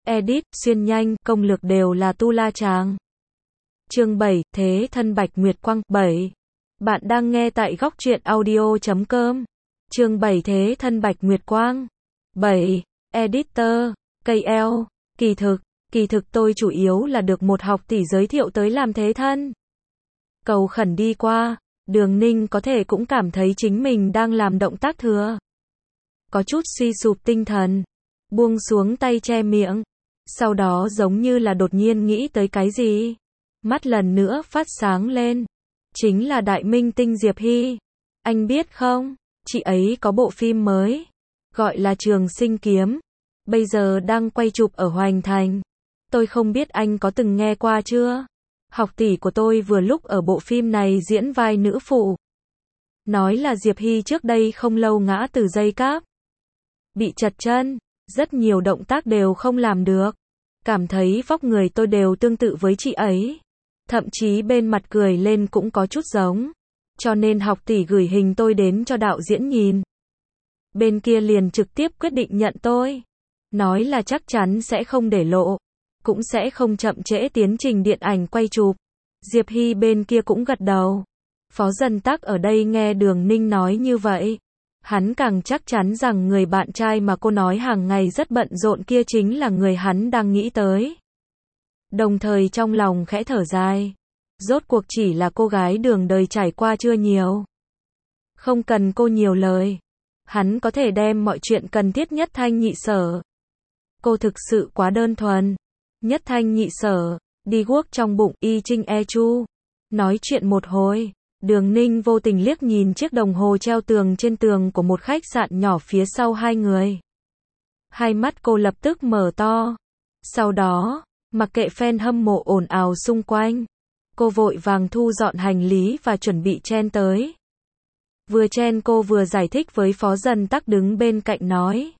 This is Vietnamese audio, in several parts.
edit, xuyên nhanh, công lược đều là tu la chàng. Chương 7, Thế thân Bạch Nguyệt Quang. 7. Bạn đang nghe tại góc truyện audio.com. Chương 7, Thế thân Bạch Nguyệt Quang. 7. Editor, KL. Kỳ thực tôi chủ yếu là được một học tỷ giới thiệu tới làm thế thân. Cầu khẩn đi qua, Đường Ninh có thể cũng cảm thấy chính mình đang làm động tác thừa. Có chút suy sụp tinh thần, buông xuống tay che miệng, sau đó giống như là đột nhiên nghĩ tới cái gì. Mắt lần nữa phát sáng lên. Chính là đại minh tinh Diệp Hy. Anh biết không, chị ấy có bộ phim mới, gọi là Trường Sinh Kiếm. Bây giờ đang quay chụp ở Hoành Thành. Tôi không biết anh có từng nghe qua chưa? Học tỷ của tôi vừa lúc ở bộ phim này diễn vai nữ phụ. Nói là Diệp Hy trước đây không lâu ngã từ dây cáp. Bị trật chân, rất nhiều động tác đều không làm được. Cảm thấy vóc người tôi đều tương tự với chị ấy. Thậm chí bên mặt cười lên cũng có chút giống. Cho nên học tỷ gửi hình tôi đến cho đạo diễn nhìn. Bên kia liền trực tiếp quyết định nhận tôi. Nói là chắc chắn sẽ không để lộ. Cũng sẽ không chậm trễ tiến trình điện ảnh quay chụp. Diệp Hy bên kia cũng gật đầu. Phó Dần Tắc ở đây nghe Đường Ninh nói như vậy. Hắn càng chắc chắn rằng người bạn trai mà cô nói hàng ngày rất bận rộn kia chính là người hắn đang nghĩ tới. Đồng thời trong lòng khẽ thở dài. Rốt cuộc chỉ là cô gái đường đời trải qua chưa nhiều. Không cần cô nhiều lời. Hắn có thể đem mọi chuyện cần thiết nhất thanh nhị sở. Cô thực sự quá đơn thuần. Nhất thanh nhị sở, đi guốc trong bụng Y Trinh E Chu. Nói chuyện một hồi, Đường Ninh vô tình liếc nhìn chiếc đồng hồ treo tường trên tường của một khách sạn nhỏ phía sau hai người. Hai mắt cô lập tức mở to. Sau đó, mặc kệ fan hâm mộ ồn ào xung quanh, cô vội vàng thu dọn hành lý và chuẩn bị chen tới. Vừa chen cô vừa giải thích với Phó Dần Tắc đứng bên cạnh nói.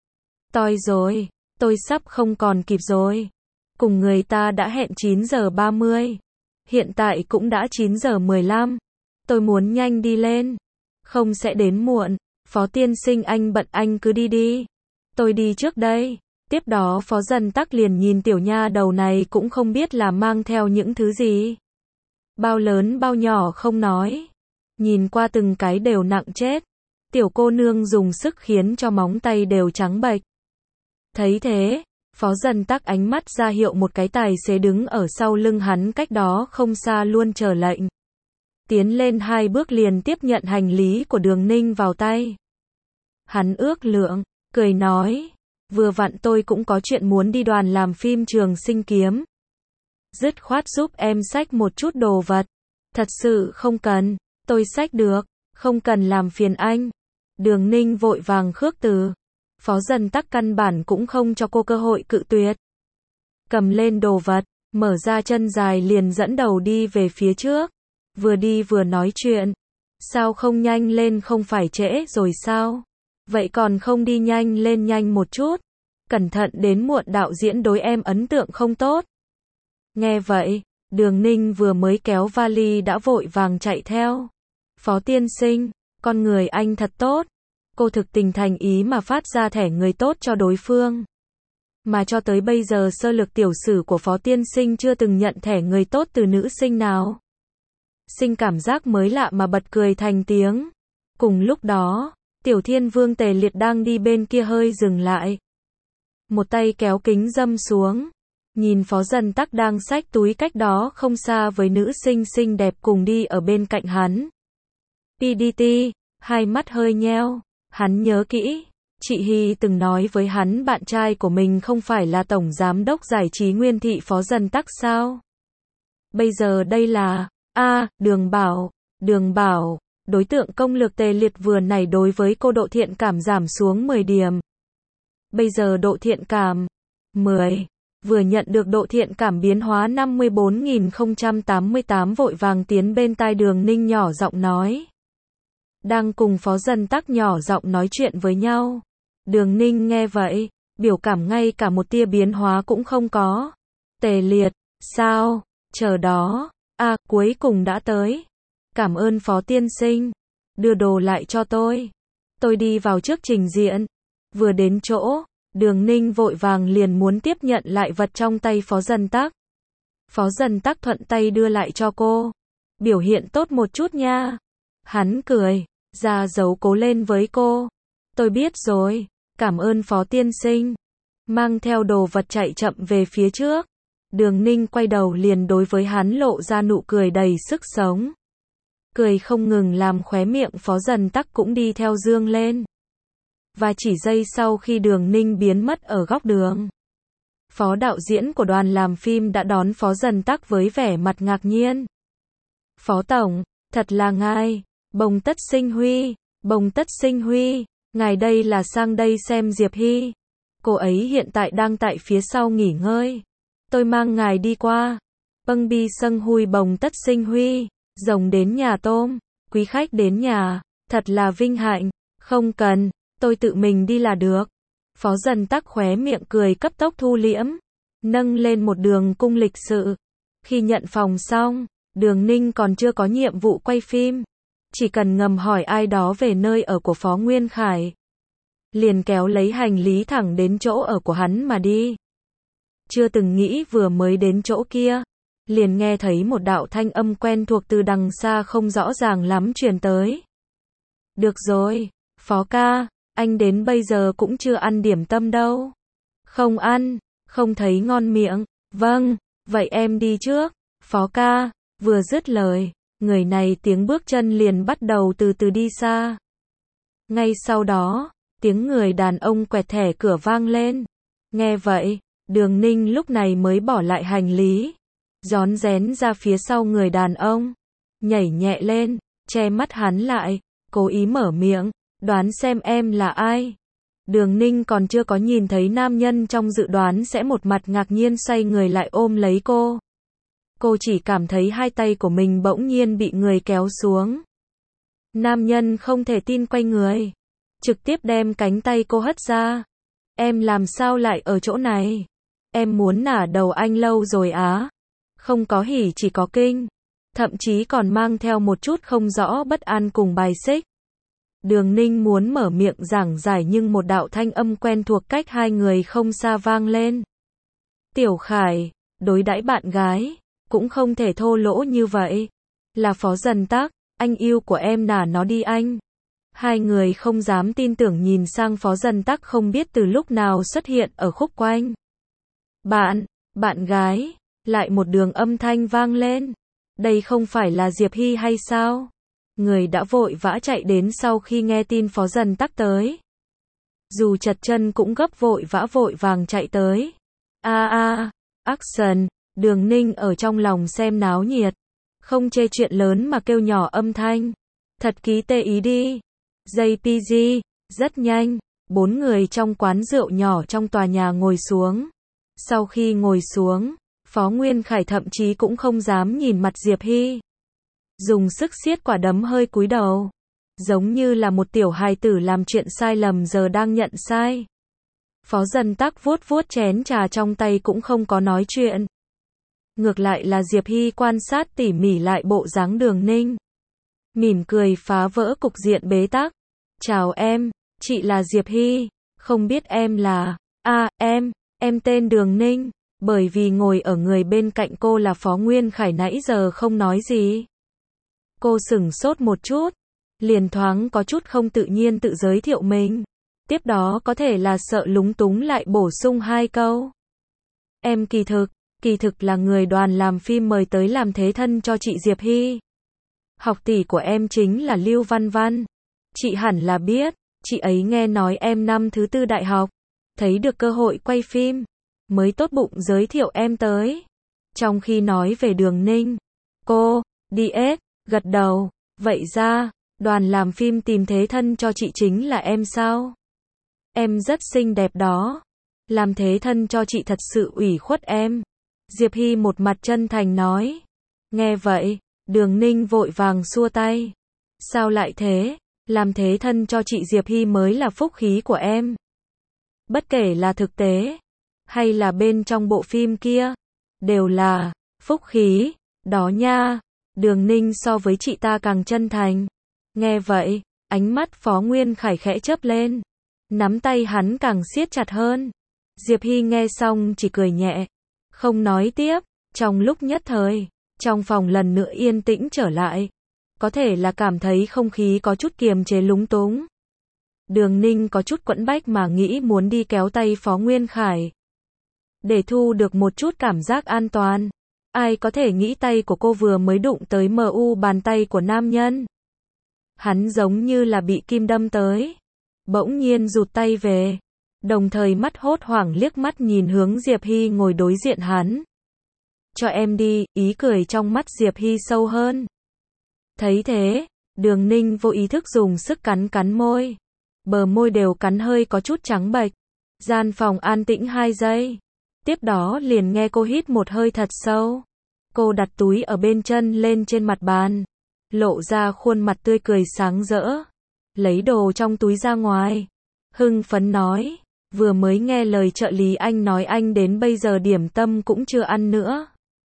Toi rồi, tôi sắp không còn kịp rồi. Cùng người ta đã hẹn 9 giờ 30. Hiện tại cũng đã 9 giờ 15. Tôi muốn nhanh đi lên. Không sẽ đến muộn. Phó tiên sinh anh bận anh cứ đi đi. Tôi đi trước đây. Tiếp đó Phó Dần Tắc liền nhìn tiểu nha đầu này cũng không biết là mang theo những thứ gì. Bao lớn bao nhỏ không nói. Nhìn qua từng cái đều nặng chết. Tiểu cô nương dùng sức khiến cho móng tay đều trắng bệch. Thấy thế, Phó Dần Tắc ánh mắt ra hiệu một cái tài xế đứng ở sau lưng hắn cách đó không xa luôn chờ lệnh. Tiến lên 2 bước liền tiếp nhận hành lý của Đường Ninh vào tay. Hắn ước lượng, cười nói, vừa vặn tôi cũng có chuyện muốn đi đoàn làm phim Trường Sinh Kiếm. Dứt khoát giúp em xách một chút đồ vật. Thật sự không cần, tôi xách được, không cần làm phiền anh. Đường Ninh vội vàng khước từ. Phó Dần Tắc căn bản cũng không cho cô cơ hội cự tuyệt. Cầm lên đồ vật, mở ra chân dài liền dẫn đầu đi về phía trước. Vừa đi vừa nói chuyện. Sao không nhanh lên, không phải trễ rồi sao? Vậy còn không đi nhanh lên nhanh một chút. Cẩn thận đến muộn đạo diễn đối em ấn tượng không tốt. Nghe vậy, Đường Ninh vừa mới kéo vali đã vội vàng chạy theo. Phó tiên sinh, con người anh thật tốt. Cô thực tình thành ý mà phát ra thẻ người tốt cho đối phương. Mà cho tới bây giờ sơ lược tiểu sử của Phó tiên sinh chưa từng nhận thẻ người tốt từ nữ sinh nào. Sinh cảm giác mới lạ mà bật cười thành tiếng. Cùng lúc đó, Tiểu Thiên Vương Tề Liệt đang đi bên kia hơi dừng lại. Một tay kéo kính râm xuống. Nhìn Phó Dần Tắc đang xách túi cách đó không xa với nữ sinh xinh đẹp cùng đi ở bên cạnh hắn. PDT, hai mắt hơi nheo. Hắn nhớ kỹ, chị Hy từng nói với hắn bạn trai của mình không phải là tổng giám đốc giải trí Nguyên Thị Phó Dần Tắc sao? Bây giờ đây là, Đường Bảo, đối tượng công lược Tề Liệt vừa nảy đối với cô độ thiện cảm giảm xuống 10 điểm. Bây giờ độ thiện cảm, 10. Vừa nhận được độ thiện cảm biến hóa 54.088 vội vàng tiến bên tai Đường Ninh nhỏ giọng nói. Đang cùng Phó Dần Tắc nhỏ giọng nói chuyện với nhau. Đường Ninh nghe vậy, biểu cảm ngay cả một tia biến hóa cũng không có. Tề Liệt, sao? Chờ đó, cuối cùng đã tới. Cảm ơn Phó tiên sinh. Đưa đồ lại cho tôi. Tôi đi vào trước trình diện. Vừa đến chỗ, Đường Ninh vội vàng liền muốn tiếp nhận lại vật trong tay Phó Dần Tắc. Phó Dần Tắc thuận tay đưa lại cho cô. Biểu hiện tốt một chút nha. Hắn cười, ra dấu cố lên với cô. Tôi biết rồi, cảm ơn Phó tiên sinh. Mang theo đồ vật chạy chậm về phía trước. Đường Ninh quay đầu liền đối với hắn lộ ra nụ cười đầy sức sống. Cười không ngừng làm khóe miệng Phó Dần Tắc cũng đi theo dương lên. Và chỉ giây sau khi Đường Ninh biến mất ở góc đường, phó đạo diễn của đoàn làm phim đã đón Phó Dần Tắc với vẻ mặt ngạc nhiên. Phó tổng, thật là ngài, Bồng Tất Sinh Huy, Bồng Tất Sinh Huy, ngài đây là sang đây xem Diệp Hy. Cô ấy hiện tại đang tại phía sau nghỉ ngơi. Tôi mang ngài đi qua. Bâng bi sâng hui Bồng Tất Sinh Huy, rồng đến nhà tôm, quý khách đến nhà, thật là vinh hạnh, không cần, tôi tự mình đi là được. Phó Dần Tắc khóe miệng cười cấp tốc thu liễm, nâng lên một đường cung lịch sự. Khi nhận phòng xong, Đường Ninh còn chưa có nhiệm vụ quay phim, chỉ cần ngầm hỏi ai đó về nơi ở của Phó Nguyên Khải, liền kéo lấy hành lý thẳng đến chỗ ở của hắn mà đi. Chưa từng nghĩ vừa mới đến chỗ kia, liền nghe thấy một đạo thanh âm quen thuộc từ đằng xa không rõ ràng lắm truyền tới. Được rồi, Phó ca, anh đến bây giờ cũng chưa ăn điểm tâm đâu. Không ăn, không thấy ngon miệng. Vâng, vậy em đi trước. Phó ca, vừa dứt lời, người này tiếng bước chân liền bắt đầu từ từ đi xa. Ngay sau đó, tiếng người đàn ông quẹt thẻ cửa vang lên. Nghe vậy, Đường Ninh lúc này mới bỏ lại hành lý, rón rén ra phía sau người đàn ông, nhảy nhẹ lên, che mắt hắn lại, cố ý mở miệng, đoán xem em là ai. Đường Ninh còn chưa có nhìn thấy nam nhân trong dự đoán sẽ một mặt ngạc nhiên xoay người lại ôm lấy cô. Cô chỉ cảm thấy hai tay của mình bỗng nhiên bị người kéo xuống. Nam nhân không thể tin quay người, trực tiếp đem cánh tay cô hất ra. Em làm sao lại ở chỗ này? Em muốn nả đầu anh lâu rồi á. Không có hỉ chỉ có kinh. Thậm chí còn mang theo một chút không rõ bất an cùng bài xích. Đường Ninh muốn mở miệng giảng giải nhưng một đạo thanh âm quen thuộc cách hai người không xa vang lên. Tiểu Khải, đối đãi bạn gái, cũng không thể thô lỗ như vậy. Là Phó Dần Tắc, anh yêu của em nả nó đi anh. Hai người không dám tin tưởng nhìn sang Phó Dần Tắc không biết từ lúc nào xuất hiện ở khúc quanh. Bạn gái, lại một đường âm thanh vang lên. Đây không phải là Diệp Hy hay sao? Người đã vội vã chạy đến sau khi nghe tin Phó Dần Tắc tới. Dù chật chân cũng gấp vội vàng chạy tới. Action, Đường Ninh ở trong lòng xem náo nhiệt. Không chê chuyện lớn mà kêu nhỏ âm thanh. Thật ký tê ý đi. JPG, rất nhanh, 4 người trong quán rượu nhỏ trong tòa nhà ngồi xuống. Sau khi ngồi xuống, Phó Nguyên Khải thậm chí cũng không dám nhìn mặt Diệp Hy. Dùng sức siết quả đấm hơi cúi đầu. Giống như là một tiểu hài tử làm chuyện sai lầm giờ đang nhận sai. Phó Dần Tắc vuốt vuốt chén trà trong tay cũng không có nói chuyện. Ngược lại là Diệp Hy quan sát tỉ mỉ lại bộ dáng Đường Ninh. Mỉm cười phá vỡ cục diện bế tắc. Chào em, chị là Diệp Hy, không biết em là... em tên Đường Ninh. Bởi vì ngồi ở người bên cạnh cô là Phó Nguyên Khải nãy giờ không nói gì. Cô sửng sốt một chút, liền thoáng có chút không tự nhiên tự giới thiệu mình. Tiếp đó có thể là sợ lúng túng lại bổ sung 2 câu. Em kỳ thực là người đoàn làm phim mời tới làm thế thân cho chị Diệp Hy. Học tỷ của em chính là Lưu Văn Văn. Chị hẳn là biết, chị ấy nghe nói em năm thứ 4 đại học, thấy được cơ hội quay phim, mới tốt bụng giới thiệu em tới. Trong khi nói về Đường Ninh, cô, DS, gật đầu, vậy ra, đoàn làm phim tìm thế thân cho chị chính là em sao? Em rất xinh đẹp đó. Làm thế thân cho chị thật sự ủy khuất em. Diệp Hy một mặt chân thành nói. Nghe vậy, Đường Ninh vội vàng xua tay. Sao lại thế? Làm thế thân cho chị Diệp Hy mới là phúc khí của em. Bất kể là thực tế, hay là bên trong bộ phim kia, đều là phúc khí, đó nha. Đường Ninh so với chị ta càng chân thành. Nghe vậy, ánh mắt Phó Nguyên Khải khẽ chớp lên. Nắm tay hắn càng siết chặt hơn. Diệp Hy nghe xong chỉ cười nhẹ, không nói tiếp. Trong lúc nhất thời, trong phòng lần nữa yên tĩnh trở lại. Có thể là cảm thấy không khí có chút kiềm chế lúng túng. Đường Ninh có chút quẫn bách mà nghĩ muốn đi kéo tay Phó Nguyên Khải. Để thu được một chút cảm giác an toàn. Ai có thể nghĩ tay của cô vừa mới đụng tới bàn tay của nam nhân. Hắn giống như là bị kim đâm tới. Bỗng nhiên rụt tay về. Đồng thời mắt hốt hoảng liếc mắt nhìn hướng Diệp Hy ngồi đối diện hắn. Cho em đi, ý cười trong mắt Diệp Hy sâu hơn. Thấy thế, Đường Ninh vô ý thức dùng sức cắn môi. Bờ môi đều cắn hơi có chút trắng bệch. Gian phòng an tĩnh 2 giây. Tiếp đó liền nghe cô hít một hơi thật sâu. Cô đặt túi ở bên chân lên trên mặt bàn. Lộ ra khuôn mặt tươi cười sáng rỡ. Lấy đồ trong túi ra ngoài. Hưng phấn nói. Vừa mới nghe lời trợ lý anh nói anh đến bây giờ điểm tâm cũng chưa ăn nữa.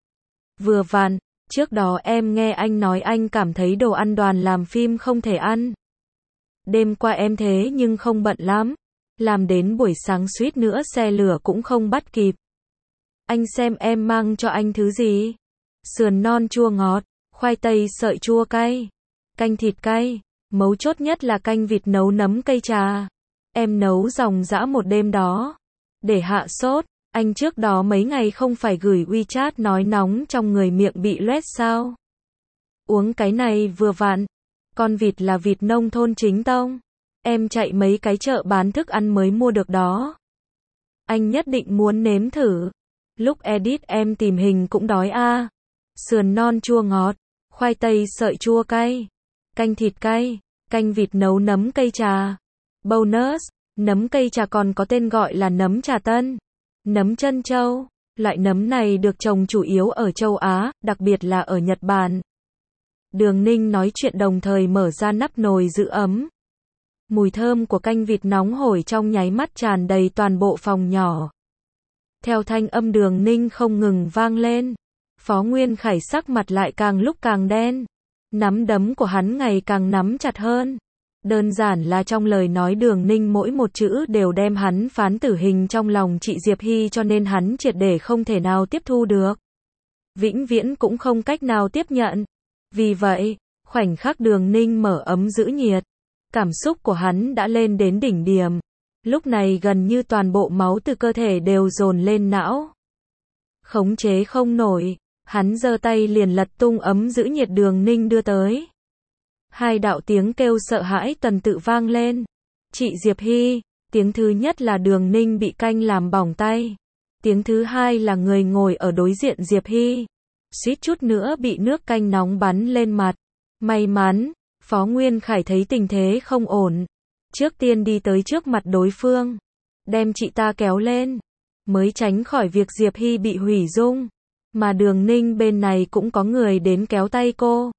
Vừa vặn, trước đó em nghe anh nói anh cảm thấy đồ ăn đoàn làm phim không thể ăn. Đêm qua em thế nhưng không bận lắm. Làm đến buổi sáng suýt nữa xe lửa cũng không bắt kịp. Anh xem em mang cho anh thứ gì? Sườn non chua ngọt, khoai tây sợi chua cay, canh thịt cay, mấu chốt nhất là canh vịt nấu nấm cây trà. Em nấu dòng dã một đêm đó. Để hạ sốt, anh trước đó mấy ngày không phải gửi WeChat nói nóng trong người miệng bị loét sao? Uống cái này vừa vặn. Con vịt là vịt nông thôn chính tông. Em chạy mấy cái chợ bán thức ăn mới mua được đó. Anh nhất định muốn nếm thử. Lúc edit em tìm hình cũng đói a. Sườn non chua ngọt, khoai tây sợi chua cay, canh thịt cay, canh vịt nấu nấm cây trà. Bonus, nấm cây trà còn có tên gọi là nấm trà tân, nấm chân châu. Loại nấm này được trồng chủ yếu ở châu Á, đặc biệt là ở Nhật Bản. Đường Ninh nói chuyện đồng thời mở ra nắp nồi giữ ấm. Mùi thơm của canh vịt nóng hổi trong nháy mắt tràn đầy toàn bộ phòng nhỏ. Theo thanh âm Đường Ninh không ngừng vang lên, Phó Nguyên Khải sắc mặt lại càng lúc càng đen. Nắm đấm của hắn ngày càng nắm chặt hơn. Đơn giản là trong lời nói Đường Ninh mỗi một chữ đều đem hắn phán tử hình trong lòng chị Diệp Hy, cho nên hắn triệt để không thể nào tiếp thu được. Vĩnh viễn cũng không cách nào tiếp nhận. Vì vậy, khoảnh khắc Đường Ninh mở ấm giữ nhiệt, cảm xúc của hắn đã lên đến đỉnh điểm. Lúc này gần như toàn bộ máu từ cơ thể đều dồn lên não. Khống chế không nổi, hắn giơ tay liền lật tung ấm giữ nhiệt Đường Ninh đưa tới. 2 đạo tiếng kêu sợ hãi tuần tự vang lên. Chị Diệp Hy, tiếng thứ nhất là Đường Ninh bị canh làm bỏng tay. Tiếng thứ hai là người ngồi ở đối diện Diệp Hy. Suýt chút nữa bị nước canh nóng bắn lên mặt. May mắn, Phó Nguyên Khải thấy tình thế không ổn. Trước tiên đi tới trước mặt đối phương. Đem chị ta kéo lên. Mới tránh khỏi việc Diệp Hy bị hủy dung. Mà Đường Ninh bên này cũng có người đến kéo tay cô.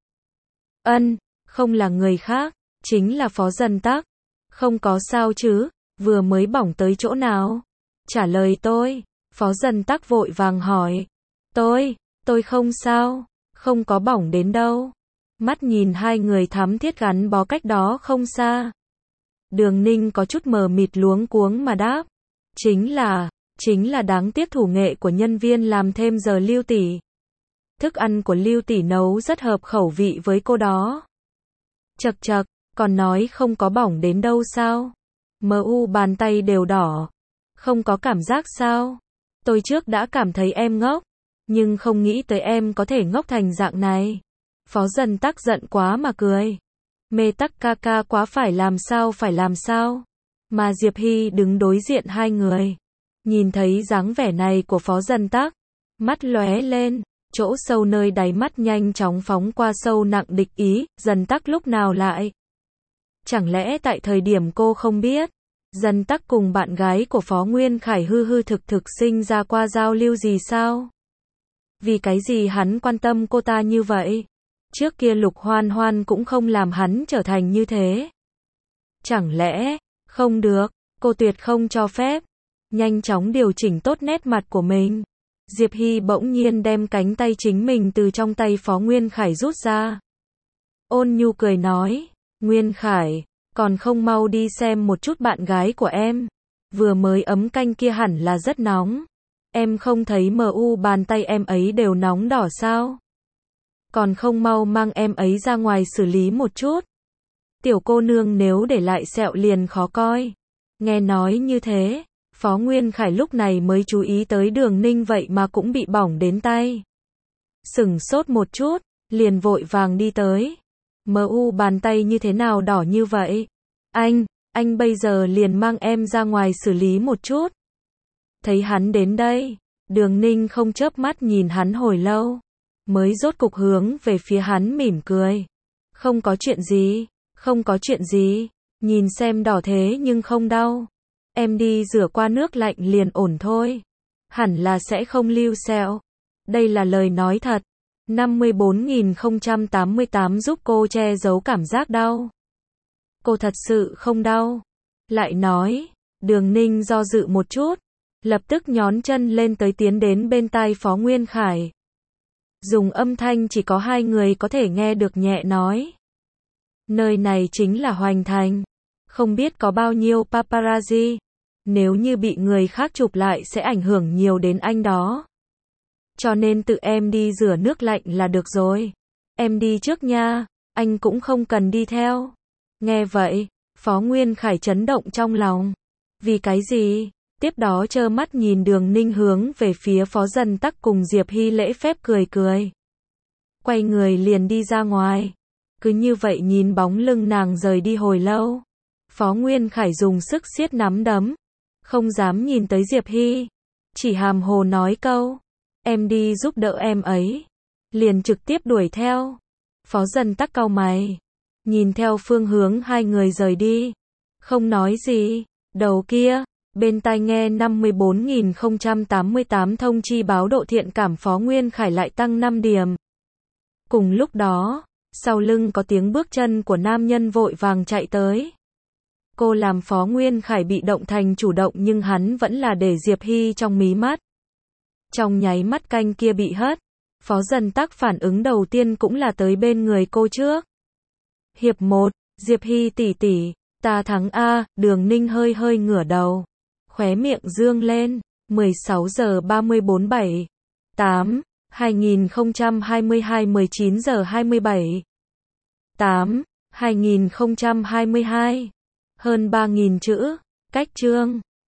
Không là người khác, chính là Phó Dần Tắc. Không có sao chứ, vừa mới bỏng tới chỗ nào? Trả lời tôi. Phó Dần Tắc vội vàng hỏi. Tôi không sao, không có bỏng đến đâu. Mắt nhìn 2 người thắm thiết gắn bó cách đó không xa. Đường Ninh có chút mờ mịt luống cuống mà đáp. Chính là đáng tiếc thủ nghệ của nhân viên làm thêm giờ Lưu tỷ. Thức ăn của Lưu tỷ nấu rất hợp khẩu vị với cô đó. Chậc, còn nói không có bỏng đến đâu sao? Bàn tay đều đỏ. Không có cảm giác sao? Tôi trước đã cảm thấy em ngốc, nhưng không nghĩ tới em có thể ngốc thành dạng này. Phó Dần Tắc giận quá mà cười. Mê Tắc ca ca quá phải làm sao? Mà Diệp Hy đứng đối diện 2 người. Nhìn thấy dáng vẻ này của Phó Dần Tắc, mắt lóe lên, chỗ sâu nơi đáy mắt nhanh chóng phóng qua sâu nặng địch ý. Dần Tắc lúc nào lại? Chẳng lẽ tại thời điểm cô không biết, Dần Tắc cùng bạn gái của Phó Nguyên Khải hư thực sinh ra qua giao lưu gì sao? Vì cái gì hắn quan tâm cô ta như vậy? Trước kia Lục Hoan Hoan cũng không làm hắn trở thành như thế. Chẳng lẽ, không được, cô tuyệt không cho phép. Nhanh chóng điều chỉnh tốt nét mặt của mình. Diệp Hy bỗng nhiên đem cánh tay chính mình từ trong tay Phó Nguyên Khải rút ra. Ôn nhu cười nói, Nguyên Khải, Còn không mau đi xem một chút bạn gái của em. Vừa mới ấm canh kia hẳn là rất nóng. Em không thấy bàn tay em ấy đều nóng đỏ sao? Còn không mau mang em ấy ra ngoài xử lý một chút. Tiểu cô nương nếu để lại sẹo liền khó coi. Nghe nói như thế, Phó Nguyên Khải lúc này mới chú ý tới Đường Ninh vậy mà cũng bị bỏng đến tay. Sửng sốt một chút, liền vội vàng đi tới. Bàn tay như thế nào đỏ như vậy? Anh bây giờ liền mang em ra ngoài xử lý một chút. Thấy hắn đến đây, Đường Ninh không chớp mắt nhìn hắn hồi lâu, mới rốt cục hướng về phía hắn mỉm cười. Không có chuyện gì, không có chuyện gì, nhìn xem đỏ thế nhưng không đau. Em đi rửa qua nước lạnh liền ổn thôi. Hẳn là sẽ không lưu sẹo. Đây là lời nói thật. 54.088 giúp cô che giấu cảm giác đau. Cô thật sự không đau. Lại nói, Đường Ninh do dự một chút, lập tức nhón chân lên tới tiến đến bên tai Phó Nguyên Khải. Dùng âm thanh chỉ có hai người có thể nghe được nhẹ nói. Nơi này chính là Hoành Thành. Không biết có bao nhiêu paparazzi. Nếu như bị người khác chụp lại sẽ ảnh hưởng nhiều đến anh đó. Cho nên tự em đi rửa nước lạnh là được rồi. Em đi trước nha, anh cũng không cần đi theo. Nghe vậy, Phó Nguyên Khải chấn động trong lòng. Vì cái gì? Tiếp đó trơ mắt nhìn Đường Ninh hướng về phía Phó Dần Tắc cùng Diệp Hy lễ phép cười cười. Quay người liền đi ra ngoài. Cứ như vậy nhìn bóng lưng nàng rời đi hồi lâu. Phó Nguyên Khải dùng sức siết nắm đấm. Không dám nhìn tới Diệp Hy. Chỉ hàm hồ nói câu. Em đi giúp đỡ em ấy. Liền trực tiếp đuổi theo. Phó Dần Tắc cau mày. Nhìn theo phương hướng hai người rời đi. Không nói gì. Đầu kia, bên tai nghe 54.088 thông chi báo độ thiện cảm Phó Nguyên Khải lại tăng 5 điểm. Cùng lúc đó, sau lưng có tiếng bước chân của nam nhân vội vàng chạy tới. Cô làm Phó Nguyên Khải bị động thành chủ động nhưng hắn vẫn là để Diệp Hy trong mí mắt. Trong nháy mắt canh kia bị hất, Phó Dần Tắc phản ứng đầu tiên cũng là tới bên người cô trước. Hiệp 1, Diệp Hy tỷ tỷ, ta thắng a. Đường Ninh hơi hơi ngửa đầu, khóe miệng dương lên. 16 giờ 34 7 8 2022 19 giờ 27 8 2022. Hơn 3.000 chữ, cách chương.